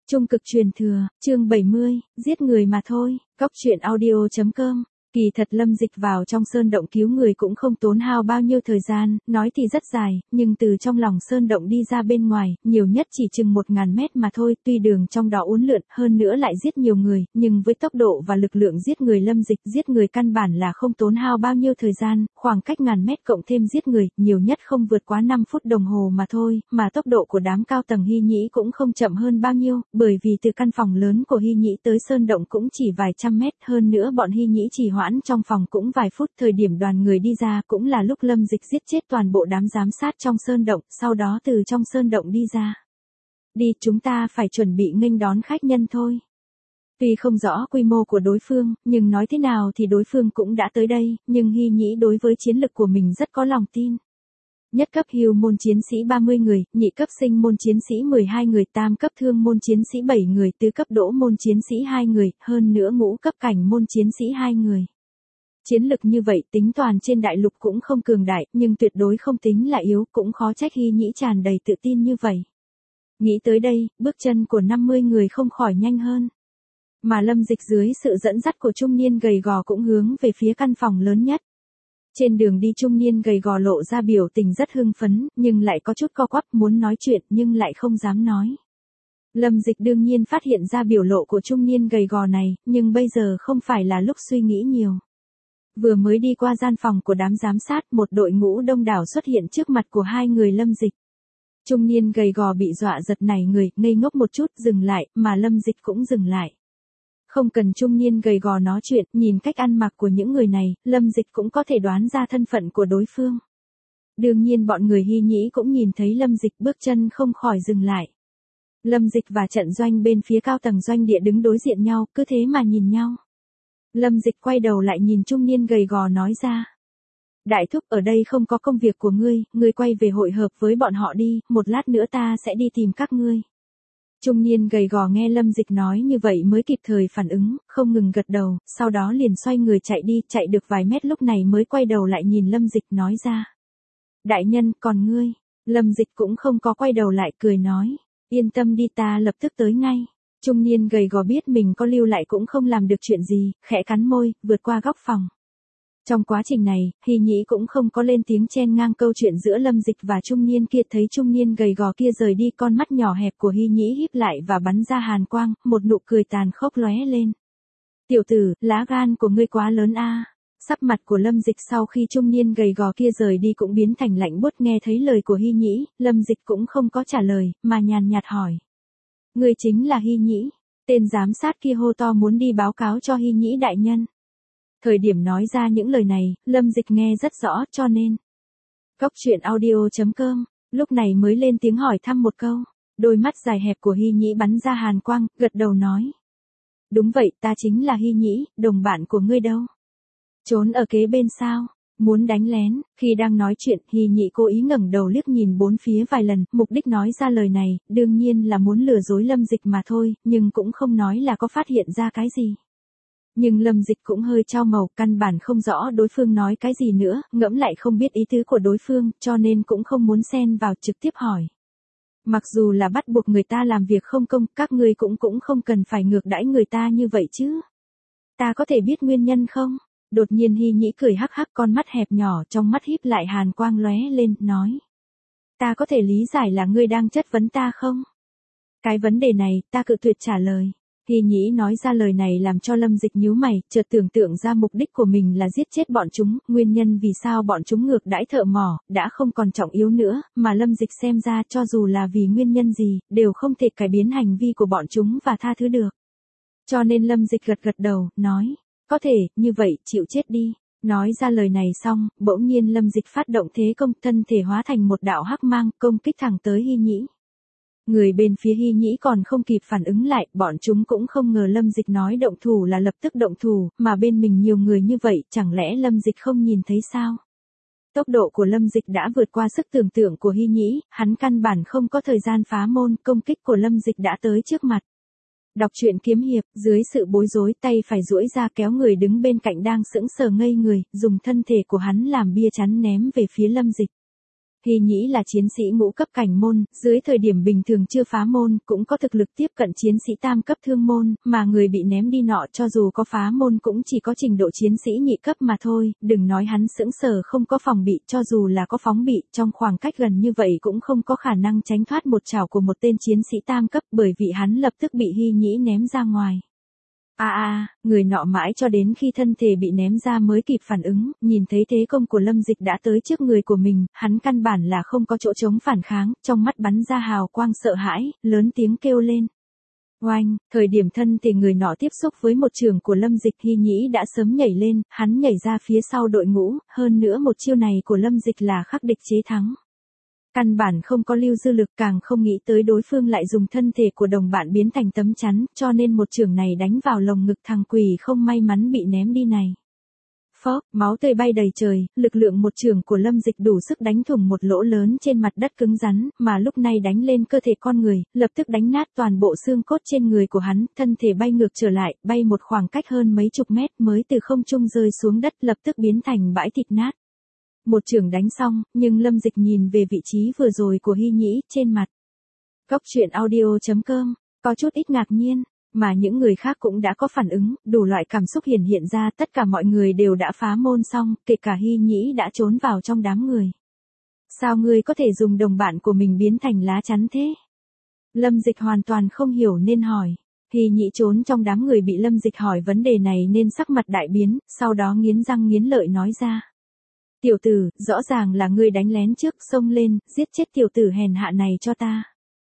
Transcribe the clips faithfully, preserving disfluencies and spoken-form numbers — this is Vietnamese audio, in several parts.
Trung cực truyền thừa, chương bảy mươi, giết người mà thôi, Cóc truyện audio chấm com. Kỳ thật Lâm Dịch vào trong sơn động cứu người cũng không tốn hao bao nhiêu thời gian, nói thì rất dài, nhưng từ trong lòng sơn động đi ra bên ngoài, nhiều nhất chỉ chừng một ngàn mét mà thôi, tuy đường trong đó uốn lượn, hơn nữa lại giết nhiều người, nhưng với tốc độ và lực lượng giết người Lâm Dịch giết người căn bản là không tốn hao bao nhiêu thời gian, khoảng cách ngàn mét cộng thêm giết người, nhiều nhất không vượt quá năm phút đồng hồ mà thôi, mà tốc độ của đám cao tầng Hy Nhĩ cũng không chậm hơn bao nhiêu, bởi vì từ căn phòng lớn của Hy Nhĩ tới sơn động cũng chỉ vài trăm mét, hơn nữa bọn Hy Nhĩ chỉ hoãn trong phòng cũng vài phút, thời điểm đoàn người đi ra cũng là lúc Lâm Dịch giết chết toàn bộ đám giám sát trong sơn động, sau đó từ trong sơn động đi ra. Đi, chúng ta phải chuẩn bị nghênh đón khách nhân thôi. Tuy không rõ quy mô của đối phương, nhưng nói thế nào thì đối phương cũng đã tới đây, nhưng Hy Nhĩ đối với chiến lực của mình rất có lòng tin. Nhất cấp hưu môn chiến sĩ ba mươi người, nhị cấp sinh môn chiến sĩ mười hai người, tam cấp thương môn chiến sĩ bảy người, tứ cấp đỗ môn chiến sĩ hai người, hơn nữa ngũ cấp cảnh môn chiến sĩ hai người. Chiến lực như vậy tính toàn trên đại lục cũng không cường đại, nhưng tuyệt đối không tính là yếu, cũng khó trách Hy Nhĩ tràn đầy tự tin như vậy. Nghĩ tới đây, bước chân của năm mươi người không khỏi nhanh hơn. Mà Lâm Dịch dưới sự dẫn dắt của trung niên gầy gò cũng hướng về phía căn phòng lớn nhất. Trên đường đi trung niên gầy gò lộ ra biểu tình rất hưng phấn, nhưng lại có chút co quắp muốn nói chuyện nhưng lại không dám nói. Lâm Dịch đương nhiên phát hiện ra biểu lộ của trung niên gầy gò này, nhưng bây giờ không phải là lúc suy nghĩ nhiều. Vừa mới đi qua gian phòng của đám giám sát, một đội ngũ đông đảo xuất hiện trước mặt của hai người Lâm Dịch. Trung niên gầy gò bị dọa giật nảy người, ngây ngốc một chút dừng lại, mà Lâm Dịch cũng dừng lại. Không cần trung niên gầy gò nói chuyện, nhìn cách ăn mặc của những người này, Lâm Dịch cũng có thể đoán ra thân phận của đối phương. Đương nhiên bọn người Hy Nhĩ cũng nhìn thấy Lâm Dịch, bước chân không khỏi dừng lại. Lâm Dịch và trận doanh bên phía cao tầng doanh địa đứng đối diện nhau, cứ thế mà nhìn nhau. Lâm Dịch quay đầu lại nhìn trung niên gầy gò nói ra. Đại thúc, ở đây không có công việc của ngươi, ngươi quay về hội hợp với bọn họ đi, một lát nữa ta sẽ đi tìm các ngươi. Trung niên gầy gò nghe Lâm Dịch nói như vậy mới kịp thời phản ứng, không ngừng gật đầu, sau đó liền xoay người chạy đi, chạy được vài mét lúc này mới quay đầu lại nhìn Lâm Dịch nói ra. Đại nhân, còn ngươi? Lâm Dịch cũng không có quay đầu lại, cười nói. Yên tâm đi, ta lập tức tới ngay. Trung niên gầy gò biết mình có lưu lại cũng không làm được chuyện gì, khẽ cắn môi, vượt qua góc phòng. Trong quá trình này, Hy Nhĩ cũng không có lên tiếng chen ngang câu chuyện giữa Lâm Dịch và trung niên kia, thấy trung niên gầy gò kia rời đi, con mắt nhỏ hẹp của Hy Nhĩ híp lại và bắn ra hàn quang, một nụ cười tàn khốc lóe lên. Tiểu tử, lá gan của ngươi quá lớn a. Sắc mặt của Lâm Dịch sau khi trung niên gầy gò kia rời đi cũng biến thành lạnh buốt, nghe thấy lời của Hy Nhĩ, Lâm Dịch cũng không có trả lời, mà nhàn nhạt hỏi. Ngươi chính là Hy Nhĩ? Tên giám sát kia hô to muốn đi báo cáo cho Hy Nhĩ đại nhân. Thời điểm nói ra những lời này, Lâm Dịch nghe rất rõ, cho nên. Cóc truyện audio chấm com, lúc này mới lên tiếng hỏi thăm một câu. Đôi mắt dài hẹp của Hy Nhĩ bắn ra hàn quang, gật đầu nói. Đúng vậy, ta chính là Hy Nhĩ, đồng bạn của ngươi đâu? Trốn ở kế bên sao? Muốn đánh lén? Khi đang nói chuyện, Hy Nhĩ cố ý ngẩng đầu liếc nhìn bốn phía vài lần, mục đích nói ra lời này, đương nhiên là muốn lừa dối Lâm Dịch mà thôi, nhưng cũng không nói là có phát hiện ra cái gì. Nhưng Lâm Dịch cũng hơi chau màu, căn bản không rõ đối phương nói cái gì nữa, ngẫm lại không biết ý tứ của đối phương, cho nên cũng không muốn xen vào, trực tiếp hỏi. Mặc dù là bắt buộc người ta làm việc không công, các ngươi cũng cũng không cần phải ngược đãi người ta như vậy chứ. Ta có thể biết nguyên nhân không? Đột nhiên Hy Nhĩ cười hắc hắc, con mắt hẹp nhỏ trong mắt híp lại hàn quang lóe lên, nói. Ta có thể lý giải là ngươi đang chất vấn ta không? Cái vấn đề này, ta cự tuyệt trả lời. Hy Nhĩ nói ra lời này làm cho Lâm Dịch nhíu mày, chợt tưởng tượng ra mục đích của mình là giết chết bọn chúng, nguyên nhân vì sao bọn chúng ngược đãi thợ mỏ, đã không còn trọng yếu nữa, mà Lâm Dịch xem ra cho dù là vì nguyên nhân gì, đều không thể cải biến hành vi của bọn chúng và tha thứ được. Cho nên Lâm Dịch gật gật đầu, nói, có thể, như vậy, chịu chết đi. Nói ra lời này xong, bỗng nhiên Lâm Dịch phát động thế công, thân thể hóa thành một đạo hắc mang, công kích thẳng tới Hy Nhĩ. Người bên phía Hy Nhĩ còn không kịp phản ứng lại, bọn chúng cũng không ngờ Lâm Dịch nói động thủ là lập tức động thủ, mà bên mình nhiều người như vậy, chẳng lẽ Lâm Dịch không nhìn thấy sao? Tốc độ của Lâm Dịch đã vượt qua sức tưởng tượng của Hy Nhĩ, hắn căn bản không có thời gian phá môn, công kích của Lâm Dịch đã tới trước mặt. Đọc truyện kiếm hiệp, dưới sự bối rối tay phải duỗi ra kéo người đứng bên cạnh đang sững sờ ngây người, dùng thân thể của hắn làm bia chắn ném về phía Lâm Dịch. Hy Nhĩ là chiến sĩ ngũ cấp cảnh môn, dưới thời điểm bình thường chưa phá môn, cũng có thực lực tiếp cận chiến sĩ tam cấp thương môn, mà người bị ném đi nọ cho dù có phá môn cũng chỉ có trình độ chiến sĩ nhị cấp mà thôi, đừng nói hắn sững sờ không có phòng bị, cho dù là có phóng bị, trong khoảng cách gần như vậy cũng không có khả năng tránh thoát một chảo của một tên chiến sĩ tam cấp, bởi vì hắn lập tức bị Hy Nhĩ ném ra ngoài. A à, a, à, người nọ mãi cho đến khi thân thể bị ném ra mới kịp phản ứng, nhìn thấy thế công của Lâm Dịch đã tới trước người của mình, hắn căn bản là không có chỗ chống phản kháng, trong mắt bắn ra hào quang sợ hãi, lớn tiếng kêu lên. Oanh, thời điểm thân thể người nọ tiếp xúc với một trường của Lâm Dịch, Hy Nhĩ đã sớm nhảy lên, hắn nhảy ra phía sau đội ngũ, hơn nữa một chiêu này của Lâm Dịch là khắc địch chế thắng. Căn bản không có lưu dư lực, càng không nghĩ tới đối phương lại dùng thân thể của đồng bạn biến thành tấm chắn, cho nên một chưởng này đánh vào lồng ngực thằng quỷ không may mắn bị ném đi này. Phốc, máu tươi bay đầy trời, lực lượng một chưởng của Lâm Dịch đủ sức đánh thủng một lỗ lớn trên mặt đất cứng rắn, mà lúc này đánh lên cơ thể con người, lập tức đánh nát toàn bộ xương cốt trên người của hắn, thân thể bay ngược trở lại, bay một khoảng cách hơn mấy chục mét mới từ không trung rơi xuống đất, lập tức biến thành bãi thịt nát. Một chưởng đánh xong, nhưng Lâm Dịch nhìn về vị trí vừa rồi của Hy Nhĩ, trên mặt. Góc truyện audio chấm com, có chút ít ngạc nhiên, mà những người khác cũng đã có phản ứng, đủ loại cảm xúc hiển hiện ra, tất cả mọi người đều đã phá môn xong, kể cả Hy Nhĩ đã trốn vào trong đám người. Sao ngươi có thể dùng đồng bạn của mình biến thành lá chắn thế? Lâm Dịch hoàn toàn không hiểu nên hỏi. Hy Nhĩ trốn trong đám người bị Lâm Dịch hỏi vấn đề này nên sắc mặt đại biến, sau đó nghiến răng nghiến lợi nói ra. Tiểu tử, rõ ràng là ngươi đánh lén trước, xông lên, giết chết tiểu tử hèn hạ này cho ta.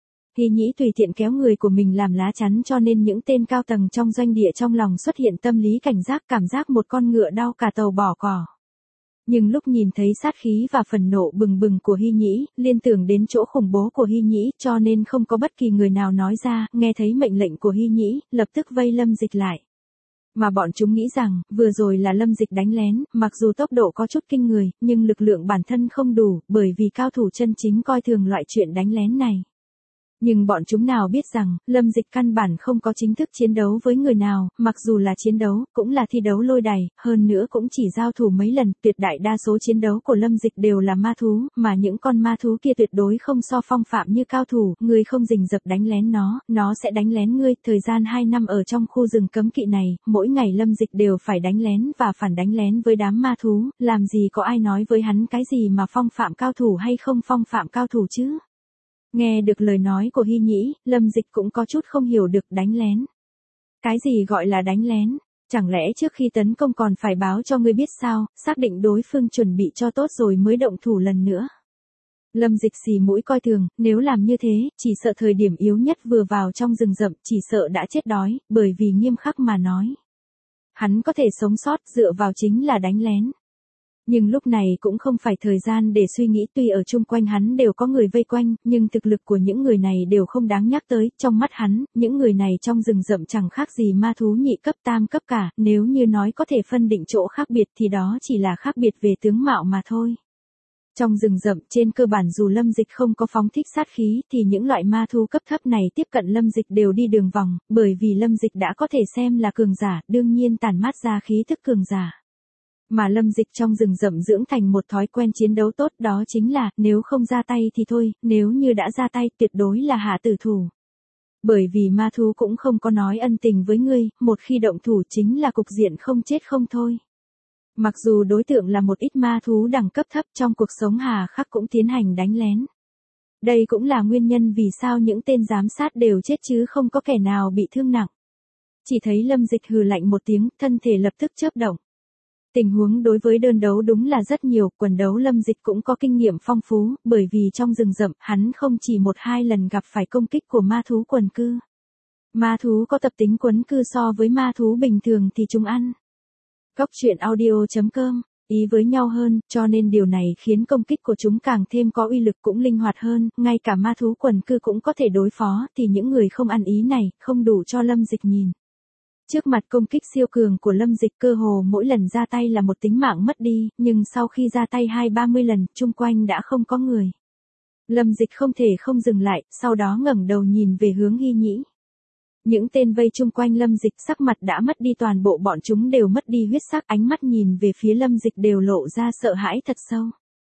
Hy Nhĩ tùy tiện kéo người của mình làm lá chắn cho nên những tên cao tầng trong doanh địa trong lòng xuất hiện tâm lý cảnh giác, cảm giác một con ngựa đau cả tàu bỏ cỏ. Nhưng lúc nhìn thấy sát khí và phần nộ bừng bừng của Hy Nhĩ, liên tưởng đến chỗ khủng bố của Hy Nhĩ cho nên không có bất kỳ người nào nói ra, nghe thấy mệnh lệnh của Hy Nhĩ, lập tức vây Lâm Dịch lại. Mà bọn chúng nghĩ rằng, vừa rồi là Lâm Dịch đánh lén, mặc dù tốc độ có chút kinh người, nhưng lực lượng bản thân không đủ, bởi vì cao thủ chân chính coi thường loại chuyện đánh lén này. Nhưng bọn chúng nào biết rằng, Lâm Dịch căn bản không có chính thức chiến đấu với người nào, mặc dù là chiến đấu, cũng là thi đấu lôi đài, hơn nữa cũng chỉ giao thủ mấy lần, tuyệt đại đa số chiến đấu của Lâm Dịch đều là ma thú, mà những con ma thú kia tuyệt đối không so phong phạm như cao thủ, người không rình rập đánh lén nó, nó sẽ đánh lén ngươi, thời gian hai năm ở trong khu rừng cấm kỵ này, mỗi ngày Lâm Dịch đều phải đánh lén và phản đánh lén với đám ma thú, làm gì có ai nói với hắn cái gì mà phong phạm cao thủ hay không phong phạm cao thủ chứ? Nghe được lời nói của Hy Nhĩ, Lâm Dịch cũng có chút không hiểu được đánh lén. Cái gì gọi là đánh lén? Chẳng lẽ trước khi tấn công còn phải báo cho ngươi biết sao, xác định đối phương chuẩn bị cho tốt rồi mới động thủ lần nữa. Lâm Dịch xì mũi coi thường, nếu làm như thế, chỉ sợ thời điểm yếu nhất vừa vào trong rừng rậm, chỉ sợ đã chết đói, bởi vì nghiêm khắc mà nói. Hắn có thể sống sót dựa vào chính là đánh lén. Nhưng lúc này cũng không phải thời gian để suy nghĩ, tuy ở chung quanh hắn đều có người vây quanh, nhưng thực lực của những người này đều không đáng nhắc tới, trong mắt hắn, những người này trong rừng rậm chẳng khác gì ma thú nhị cấp tam cấp cả, nếu như nói có thể phân định chỗ khác biệt thì đó chỉ là khác biệt về tướng mạo mà thôi. Trong rừng rậm, trên cơ bản dù Lâm Dịch không có phóng thích sát khí, thì những loại ma thú cấp thấp này tiếp cận Lâm Dịch đều đi đường vòng, bởi vì Lâm Dịch đã có thể xem là cường giả, đương nhiên tản mát ra khí thức cường giả. Mà Lâm Dịch trong rừng rậm dưỡng thành một thói quen chiến đấu tốt, đó chính là, nếu không ra tay thì thôi, nếu như đã ra tay, tuyệt đối là hạ tử thủ. Bởi vì ma thú cũng không có nói ân tình với ngươi, một khi động thủ chính là cục diện không chết không thôi. Mặc dù đối tượng là một ít ma thú đẳng cấp thấp, trong cuộc sống hà khắc cũng tiến hành đánh lén. Đây cũng là nguyên nhân vì sao những tên giám sát đều chết chứ không có kẻ nào bị thương nặng. Chỉ thấy Lâm Dịch hừ lạnh một tiếng, thân thể lập tức chớp động. Tình huống đối với đơn đấu đúng là rất nhiều, quần đấu Lâm Dịch cũng có kinh nghiệm phong phú, bởi vì trong rừng rậm, hắn không chỉ một hai lần gặp phải công kích của ma thú quần cư. Ma thú có tập tính quấn cư so với ma thú bình thường thì chúng ăn. Góc truyện audio chấm com, ý với nhau hơn, cho nên điều này khiến công kích của chúng càng thêm có uy lực cũng linh hoạt hơn, ngay cả ma thú quần cư cũng có thể đối phó, thì những người không ăn ý này, không đủ cho Lâm Dịch nhìn. Trước mặt công kích siêu cường của Lâm Dịch, cơ hồ mỗi lần ra tay là một tính mạng mất đi, nhưng sau khi ra tay hai ba mươi lần, chung quanh đã không có người. Lâm Dịch không thể không dừng lại, sau đó ngẩng đầu nhìn về hướng Hy Nhĩ. Những tên vây chung quanh Lâm Dịch sắc mặt đã mất đi, toàn bộ bọn chúng đều mất đi huyết sắc, ánh mắt nhìn về phía Lâm Dịch đều lộ ra sợ hãi thật sâu.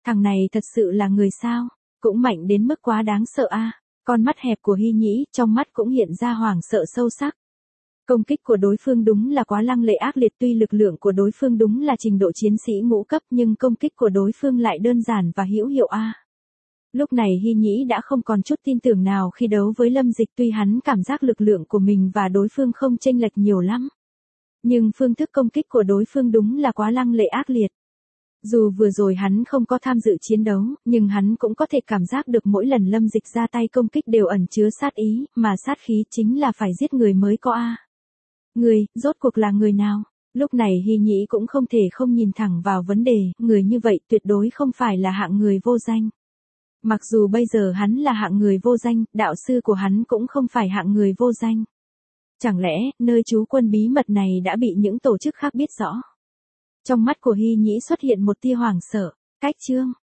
Thằng này thật sự là người sao? Cũng mạnh đến mức quá đáng sợ a. Con mắt hẹp của Hy Nhĩ, trong mắt cũng hiện ra hoảng sợ sâu sắc. Công kích của đối phương đúng là quá lăng lệ ác liệt, tuy lực lượng của đối phương đúng là trình độ chiến sĩ ngũ cấp nhưng công kích của đối phương lại đơn giản và hữu hiệu a. Lúc này Hy Nhĩ đã không còn chút tin tưởng nào khi đấu với Lâm Dịch, tuy hắn cảm giác lực lượng của mình và đối phương không chênh lệch nhiều lắm. Nhưng phương thức công kích của đối phương đúng là quá lăng lệ ác liệt. Dù vừa rồi hắn không có tham dự chiến đấu, nhưng hắn cũng có thể cảm giác được mỗi lần Lâm Dịch ra tay công kích đều ẩn chứa sát ý, mà sát khí chính là phải giết người mới có a. Người, rốt cuộc là người nào? Lúc này Hy Nhĩ cũng không thể không nhìn thẳng vào vấn đề, người như vậy tuyệt đối không phải là hạng người vô danh. Mặc dù bây giờ hắn là hạng người vô danh, đạo sư của hắn cũng không phải hạng người vô danh. Chẳng lẽ, nơi trú quân bí mật này đã bị những tổ chức khác biết rõ? Trong mắt của Hy Nhĩ xuất hiện một tia hoảng sợ. Cách chương